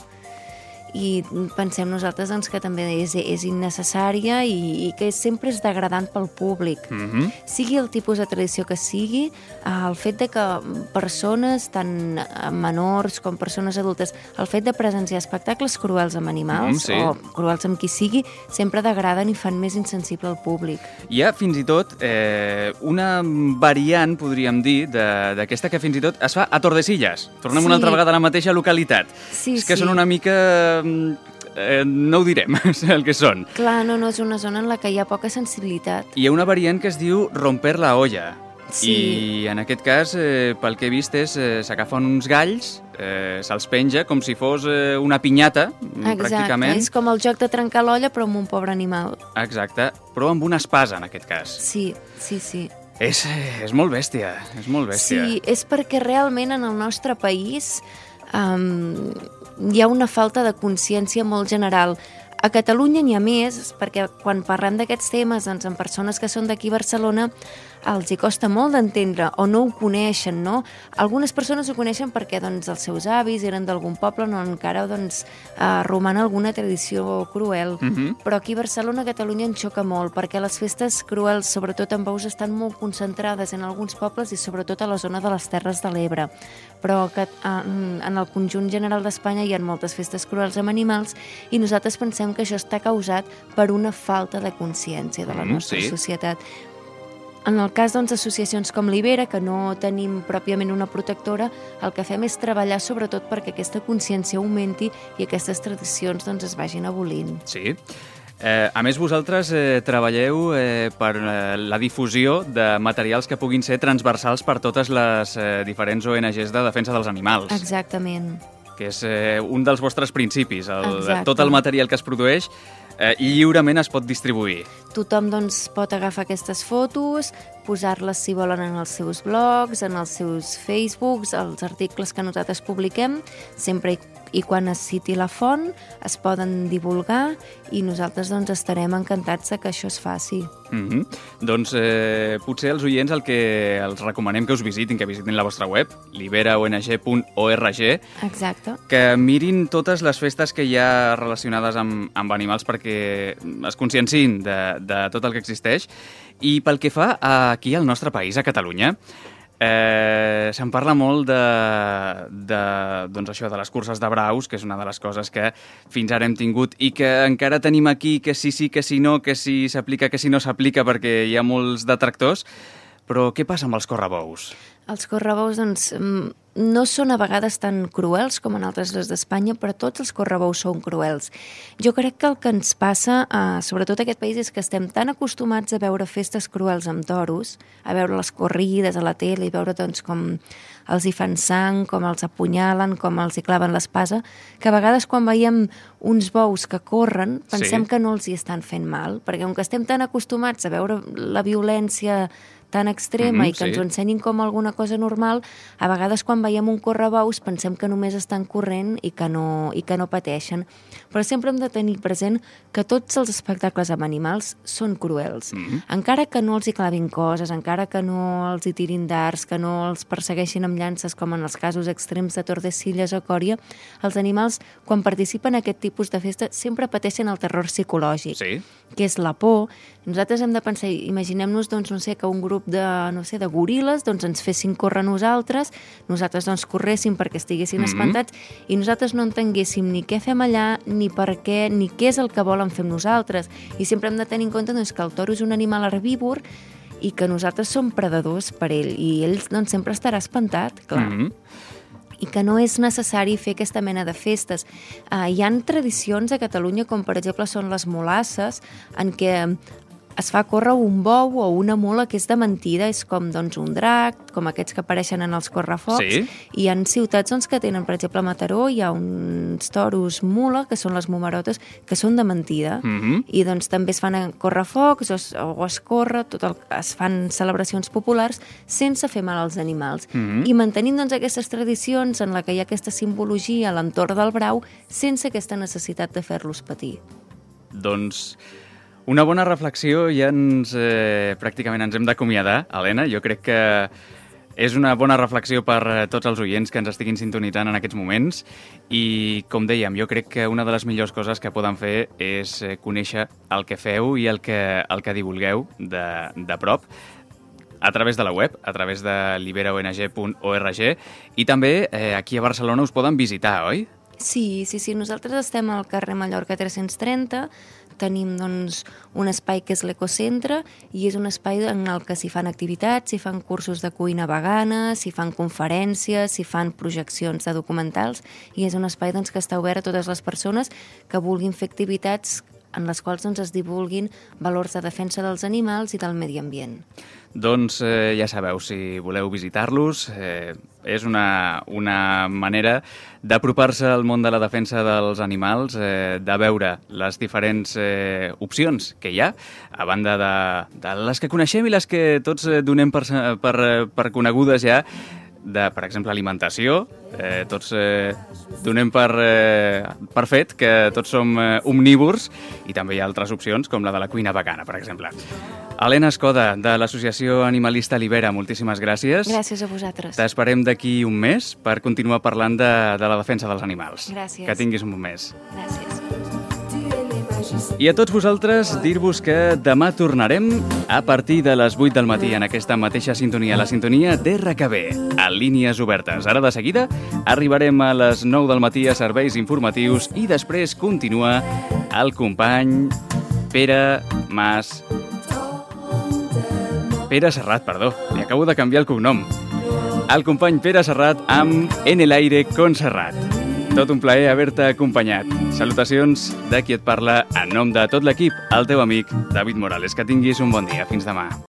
I pensem nosaltres doncs, que també és, és innecessària i, i que sempre és degradant pel públic. Mm-hmm. Sigui el tipus de tradició que sigui, el fet de que persones, tant menors com persones adultes, el fet de presenciar espectacles cruels amb animals, Mm, sí. o cruels amb qui sigui, sempre degraden i fan més insensible al públic. Hi ha fins i tot eh, una variant, podríem dir, de- d'aquesta que fins i tot es fa a Tordesillas. Tornem Sí. una altra vegada a la mateixa localitat. Sí, és que sí. són una mica... Eh, no ho direm, el que són. Clar, no, no, és una zona en la que hi ha poca sensibilitat. Hi ha una variant que es diu romper la olla. Sí. I en aquest cas, eh, pel que he vist, és eh, s'agafen uns galls, eh, se'ls penja com si fos eh, una pinyata, Exacte, pràcticament. és com el joc de trencar l'olla però amb un pobre animal. Exacte, però amb una espasa, en aquest cas. Sí, sí, sí. És, és molt bèstia, és molt bèstia. Sí, és perquè realment en el nostre país um, hi ha una falta de consciència molt general. A Catalunya n'hi ha més, perquè quan parlem d'aquests temes doncs, amb persones que són d'aquí a Barcelona, els hi costa molt d'entendre o no ho coneixen, no? Algunes persones ho coneixen perquè doncs, els seus avis eren d'algun poble on encara doncs, eh, roman alguna tradició cruel. Mhm. Però aquí a Barcelona, a Catalunya, en xoca molt, perquè les festes cruels, sobretot amb bous, estan molt concentrades en alguns pobles i sobretot a la zona de les Terres de l'Ebre. Però que en, en el conjunt general d'Espanya hi ha moltes festes cruels amb animals i nosaltres pensem que això està causat per una falta de consciència de la Mm, nostra sí. societat. En el cas doncs, d'associacions com l'Ibera, que no tenim pròpiament una protectora, el que fem és treballar sobretot perquè aquesta consciència augmenti i aquestes tradicions doncs, es vagin abolint. Sí. Eh, a més, vosaltres eh, treballeu eh, per eh, la difusió de materials que puguin ser transversals per totes les eh, diferents O N Ges de defensa dels animals. Exactament. Que és eh, un dels vostres principis. El, Exacte. tot el material que es produeix eh, lliurement es pot distribuir. Tothom doncs, pot agafar aquestes fotos, posar-les, si volen, en els seus blogs, en els seus Facebooks, els articles que nosaltres publiquem, sempre i, i quan es citi la font, es poden divulgar i nosaltres doncs, estarem encantats de que això es faci. Mm -hmm. Doncs eh, potser els oients el que els recomanem que us visitin, que visitin la vostra web, libera o n g punt org, Exacte. que mirin totes les festes que hi ha relacionades amb, amb animals perquè es consciencin de, de tot el que existeix. I pel que fa a aquí al nostre país, a Catalunya, eh, se'n parla molt de, de, doncs això, de les curses de braus, que és una de les coses que fins ara hem tingut i que encara tenim aquí, que sí, sí, que sí, no, que sí s'aplica, que sí no s'aplica, perquè hi ha molts detractors. Però què passa amb els correbous? Els correbous, doncs, mm, no són a vegades tan cruels com en altres llocs d'Espanya, però tots els correbous són cruels. Jo crec que el que ens passa, eh, sobretot a aquest país, és que estem tan acostumats a veure festes cruels amb toros, a veure les corrides a la tele i veure doncs, com els hi fan sang, com els apunyalen, com els hi claven l'espasa, que a vegades quan veiem uns bous que corren, pensem Sí. que no els hi estan fent mal, perquè com que estem tan acostumats a veure la violència tan extrema Mhm, i que ens sí. ho ensenyin com alguna cosa normal, a vegades quan veiem un correbous pensem que només estan corrent i que no, i que no pateixen. Però sempre hem de tenir present que tots els espectacles amb animals són cruels. Mhm. Encara que no els hi clavin coses, encara que no els hi tirin dards, que no els persegueixin amb llances, com en els casos extrems de Tordesillas o Còria, els animals, quan participen en aquest tipus de festa, sempre pateixen el terror psicològic, Sí. que és la por. Nosaltres hem de pensar, imaginem-nos, doncs, no sé, que un grup de, no sé, de goril·les doncs, ens fessin córrer a nosaltres, nosaltres doncs, corréssim perquè estiguessin Mhm. espantats i nosaltres no entenguéssim ni què fem allà, ni per què, ni què és el que volen fer amb nosaltres. I sempre hem de tenir en compte doncs, que el toro és un animal herbívor i que nosaltres som predadors per ell, i ell doncs, sempre estarà espantat, clar. Mhm. I que no és necessari fer aquesta mena de festes. Uh, hi han tradicions a Catalunya, com per exemple són les molasses, en què es fa córrer un bou o una mula que és de mentida, és com doncs, un drac, com aquests que apareixen en els correfocs. Sí. I hi ha ciutats doncs, que tenen, per exemple, a Mataró, hi ha uns toros mula, que són les mumarotes, que són de mentida. Mhm. I doncs també es fan a correfocs o es, o es corre, tot el, es fan celebracions populars sense fer mal als animals. Mhm. I mantenint doncs, aquestes tradicions en la que hi ha aquesta simbologia a l'entorn del brau sense aquesta necessitat de fer-los patir. Doncs una bona reflexió, ja ens, eh, pràcticament ens hem d'acomiadar, Helena. Jo crec que és una bona reflexió per eh, tots els oients que ens estiguin sintonitzant en aquests moments i, com dèiem, jo crec que una de les millors coses que poden fer és eh, conèixer el que feu i el que, el que divulgueu de, de prop a través de la web, a través de libera o n g punt org, i també eh, aquí a Barcelona us poden visitar, oi? Sí, sí, sí. Nosaltres estem al carrer Mallorca tres-cents trenta, tenim doncs, un espai que és l'Ecocentre i és un espai en el que s'hi fan activitats, s'hi fan cursos de cuina vegana, s'hi fan conferències, s'hi fan projeccions de documentals i és un espai doncs, que està obert a totes les persones que vulguin fer activitats en les quals doncs, es divulguin valors de defensa dels animals i del medi ambient. Doncs eh, ja sabeu, si voleu visitar-los, eh, és una, una manera d'apropar-se al món de la defensa dels animals, eh, de veure les diferents eh, opcions que hi ha, a banda de, de les que coneixem i les que tots eh, donem per, per, per conegudes ja, de, per exemple, alimentació. Eh, tots eh, donem per, eh, per fet que tots som eh, omnívors i també hi ha altres opcions, com la de la cuina vegana, per exemple. Helena Escoda, de l'associació animalista Libera, moltíssimes gràcies. Gràcies a vosaltres. T'esperem d'aquí un mes per continuar parlant de, de la defensa dels animals. Gràcies. Que tinguis un bon mes. Gràcies. I a tots vosaltres, dir-vos que demà tornarem a partir de les vuit del matí en aquesta mateixa sintonia, la sintonia d'R K B, a Línies Obertes. Ara de seguida arribarem a les nou del matí a serveis informatius i després continua el company Pere Mas... Pere Serrat, perdó, li acabo de canviar el cognom. El company Pere Serrat amb En el aire con Serrat. Tot un plaer haver-te acompanyat. Salutacions de qui et parla en nom de tot l'equip, el teu amic David Morales. Que tinguis un bon dia. Fins demà.